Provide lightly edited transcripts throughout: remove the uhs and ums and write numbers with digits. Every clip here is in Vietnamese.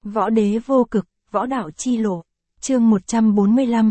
Võ đế vô cực, võ đạo chi lộ. Chương 145,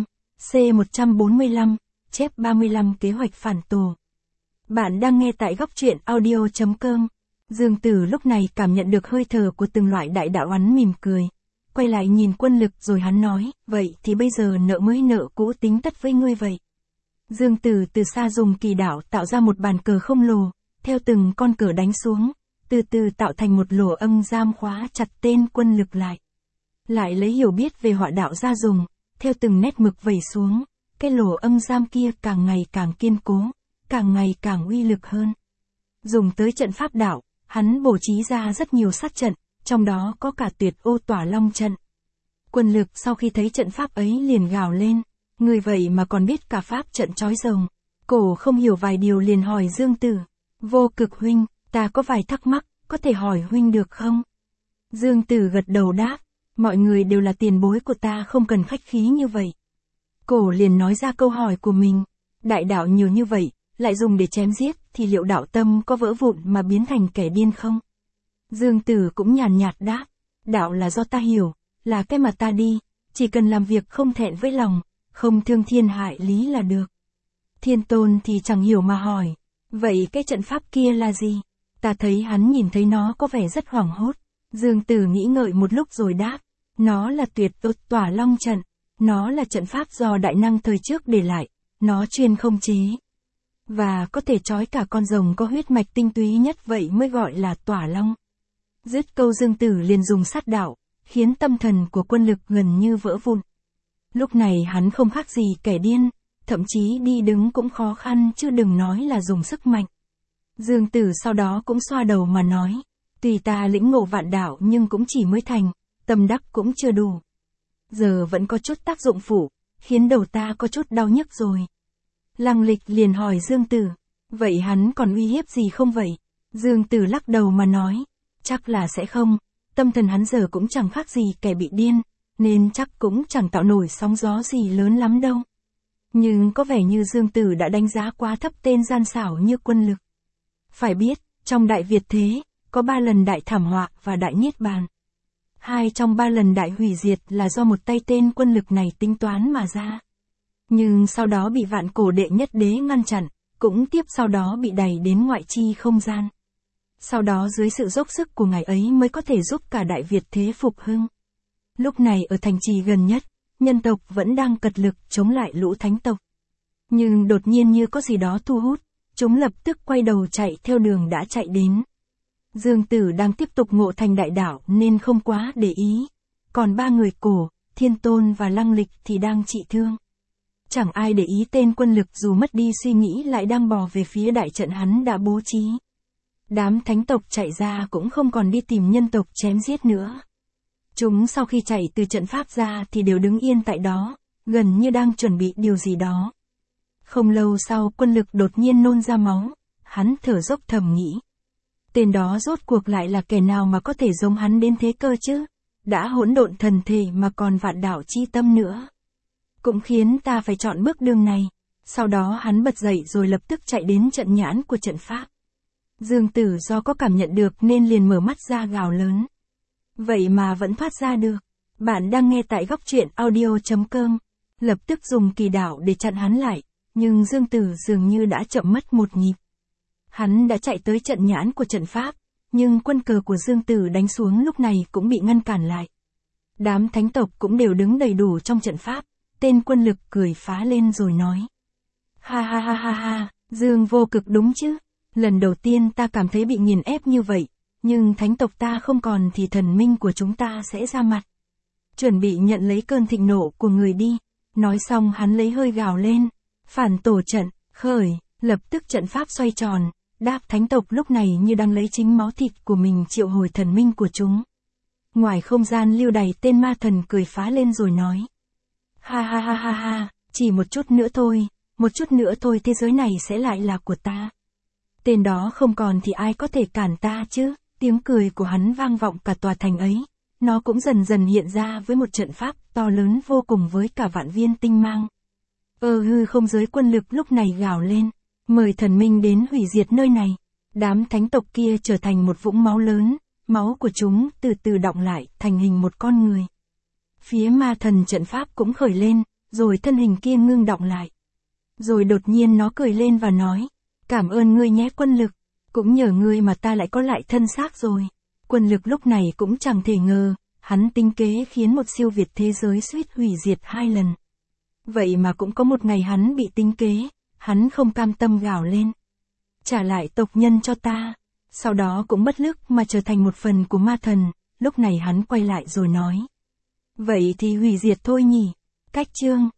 C145, chép 35 kế hoạch phản tổ. Bạn đang nghe tại góc truyện audio.com. Dương Tử lúc này cảm nhận được hơi thở của từng loại đại đạo, hắn mỉm cười. Quay lại nhìn Quân Lực rồi hắn nói, vậy thì bây giờ nợ mới nợ cũ tính tất với ngươi vậy. Dương Tử từ xa dùng kỳ đạo tạo ra một bàn cờ khổng lồ, theo từng con cờ đánh xuống, từ từ tạo thành một lỗ âm giam khóa chặt tên Quân Lực lại. Lại lấy hiểu biết về họa đạo ra dùng, theo từng nét mực vẩy xuống, cái lỗ âm giam kia càng ngày càng kiên cố, càng ngày càng uy lực hơn. Dùng tới trận pháp đạo, hắn bố trí ra rất nhiều sát trận, trong đó có cả Tuyệt Ô Tỏa Long trận. Quân Lực sau khi thấy trận pháp ấy liền gào lên, người vậy mà còn biết cả pháp trận trói rồng. Cổ không hiểu vài điều liền hỏi Dương Tử, Vô Cực huynh, ta có vài thắc mắc, có thể hỏi huynh được không? Dương Tử gật đầu đáp, mọi người đều là tiền bối của ta, không cần khách khí như vậy. Cổ liền nói ra câu hỏi của mình, đại đạo nhiều như vậy, lại dùng để chém giết, thì liệu đạo tâm có vỡ vụn mà biến thành kẻ điên không? Dương Tử cũng nhàn nhạt đáp, đạo là do ta hiểu, là cái mà ta đi, chỉ cần làm việc không thẹn với lòng, không thương thiên hại lý là được. Thiên Tôn thì chẳng hiểu mà hỏi, vậy cái trận pháp kia là gì? Ta thấy hắn nhìn thấy nó có vẻ rất hoảng hốt. Dương Tử nghĩ ngợi một lúc rồi đáp, nó là Tuyệt Ô Tỏa Long trận, nó là trận pháp do đại năng thời trước để lại, nó chuyên không chế. Và có thể trói cả con rồng có huyết mạch tinh túy nhất, vậy mới gọi là Tỏa Long. Dứt câu Dương Tử liền dùng sát đạo, khiến tâm thần của Quân Lực gần như vỡ vụn. Lúc này hắn không khác gì kẻ điên, thậm chí đi đứng cũng khó khăn chứ đừng nói là dùng sức mạnh. Dương Tử sau đó cũng xoa đầu mà nói, tùy ta lĩnh ngộ vạn đạo nhưng cũng chỉ mới thành, tâm đắc cũng chưa đủ. Giờ vẫn có chút tác dụng phụ, khiến đầu ta có chút đau nhức rồi. Lăng Lịch liền hỏi Dương Tử, vậy hắn còn uy hiếp gì không vậy? Dương Tử lắc đầu mà nói, chắc là sẽ không, tâm thần hắn giờ cũng chẳng khác gì kẻ bị điên, nên chắc cũng chẳng tạo nổi sóng gió gì lớn lắm đâu. Nhưng có vẻ như Dương Tử đã đánh giá quá thấp tên gian xảo như Quân Lực. Phải biết, trong Đại Việt thế, có 3 lần đại thảm họa và đại niết bàn. 2 trong 3 lần đại hủy diệt là do một tay tên Quân Lực này tính toán mà ra. Nhưng sau đó bị Vạn Cổ Đệ Nhất Đế ngăn chặn, cũng tiếp sau đó bị đẩy đến ngoại chi không gian. Sau đó dưới sự dốc sức của ngài ấy mới có thể giúp cả Đại Việt thế phục hưng. Lúc này ở thành trì gần nhất, nhân tộc vẫn đang cật lực chống lại lũ thánh tộc. Nhưng đột nhiên như có gì đó thu hút, chúng lập tức quay đầu chạy theo đường đã chạy đến. Dương Tử đang tiếp tục ngộ thành đại đạo nên không quá để ý. Còn 3 người Cổ, Thiên Tôn và Lăng Lịch thì đang trị thương. Chẳng ai để ý tên Quân Lực dù mất đi suy nghĩ lại đang bò về phía đại trận hắn đã bố trí. Đám thánh tộc chạy ra cũng không còn đi tìm nhân tộc chém giết nữa. Chúng sau khi chạy từ trận pháp ra thì đều đứng yên tại đó, gần như đang chuẩn bị điều gì đó. Không lâu sau Quân Lực đột nhiên nôn ra máu, hắn thở dốc thầm nghĩ. Tên đó rốt cuộc lại là kẻ nào mà có thể giống hắn đến thế cơ chứ? Đã hỗn độn thần thể mà còn vạn đạo chi tâm nữa. Cũng khiến ta phải chọn bước đường này. Sau đó hắn bật dậy rồi lập tức chạy đến trận nhãn của trận pháp. Dương Tử do có cảm nhận được nên liền mở mắt ra gào lớn. Vậy mà vẫn thoát ra được. Bạn đang nghe tại góc truyện audio.com. Lập tức dùng kỳ đạo để chặn hắn lại, nhưng Dương Tử dường như đã chậm mất một nhịp. Hắn đã chạy tới trận nhãn của trận pháp, nhưng quân cờ của Dương Tử đánh xuống lúc này cũng bị ngăn cản lại. Đám thánh tộc cũng đều đứng đầy đủ trong trận pháp, tên Quân Lực cười phá lên rồi nói. Ha ha ha ha ha, Dương Vô Cực đúng chứ, lần đầu tiên ta cảm thấy bị nghiền ép như vậy, nhưng thánh tộc ta không còn thì thần minh của chúng ta sẽ ra mặt. Chuẩn bị nhận lấy cơn thịnh nộ của người đi. Nói xong hắn lấy hơi gào lên, phản tổ trận, khởi, lập tức trận pháp xoay tròn, đáp thánh tộc lúc này như đang lấy chính máu thịt của mình triệu hồi thần minh của chúng. Ngoài không gian lưu đày tên ma thần cười phá lên rồi nói. Ha ha ha ha ha, chỉ một chút nữa thôi thế giới này sẽ lại là của ta. Tên đó không còn thì ai có thể cản ta chứ? Tiếng cười của hắn vang vọng cả tòa thành ấy. Nó cũng dần dần hiện ra với một trận pháp to lớn vô cùng với cả vạn viên tinh mang. Hư không giới Quân Lực lúc này gào lên, mời thần minh đến hủy diệt nơi này. Đám thánh tộc kia trở thành một vũng máu lớn, máu của chúng từ từ đọng lại thành hình một con người. Phía ma thần trận pháp cũng khởi lên, rồi thân hình kia ngưng đọng lại. Rồi đột nhiên nó cười lên và nói, cảm ơn ngươi nhé quân lực, cũng nhờ ngươi mà ta lại có lại thân xác rồi. Quân lực lúc này cũng chẳng thể ngờ, hắn tính kế khiến một siêu việt thế giới suýt hủy diệt 2 lần. Vậy mà cũng có một ngày hắn bị tính kế, hắn không cam tâm gào lên. Trả lại tộc nhân cho ta. Sau đó cũng bất lực mà trở thành một phần của ma thần, lúc này hắn quay lại rồi nói. Vậy thì hủy diệt thôi nhỉ. Cách chương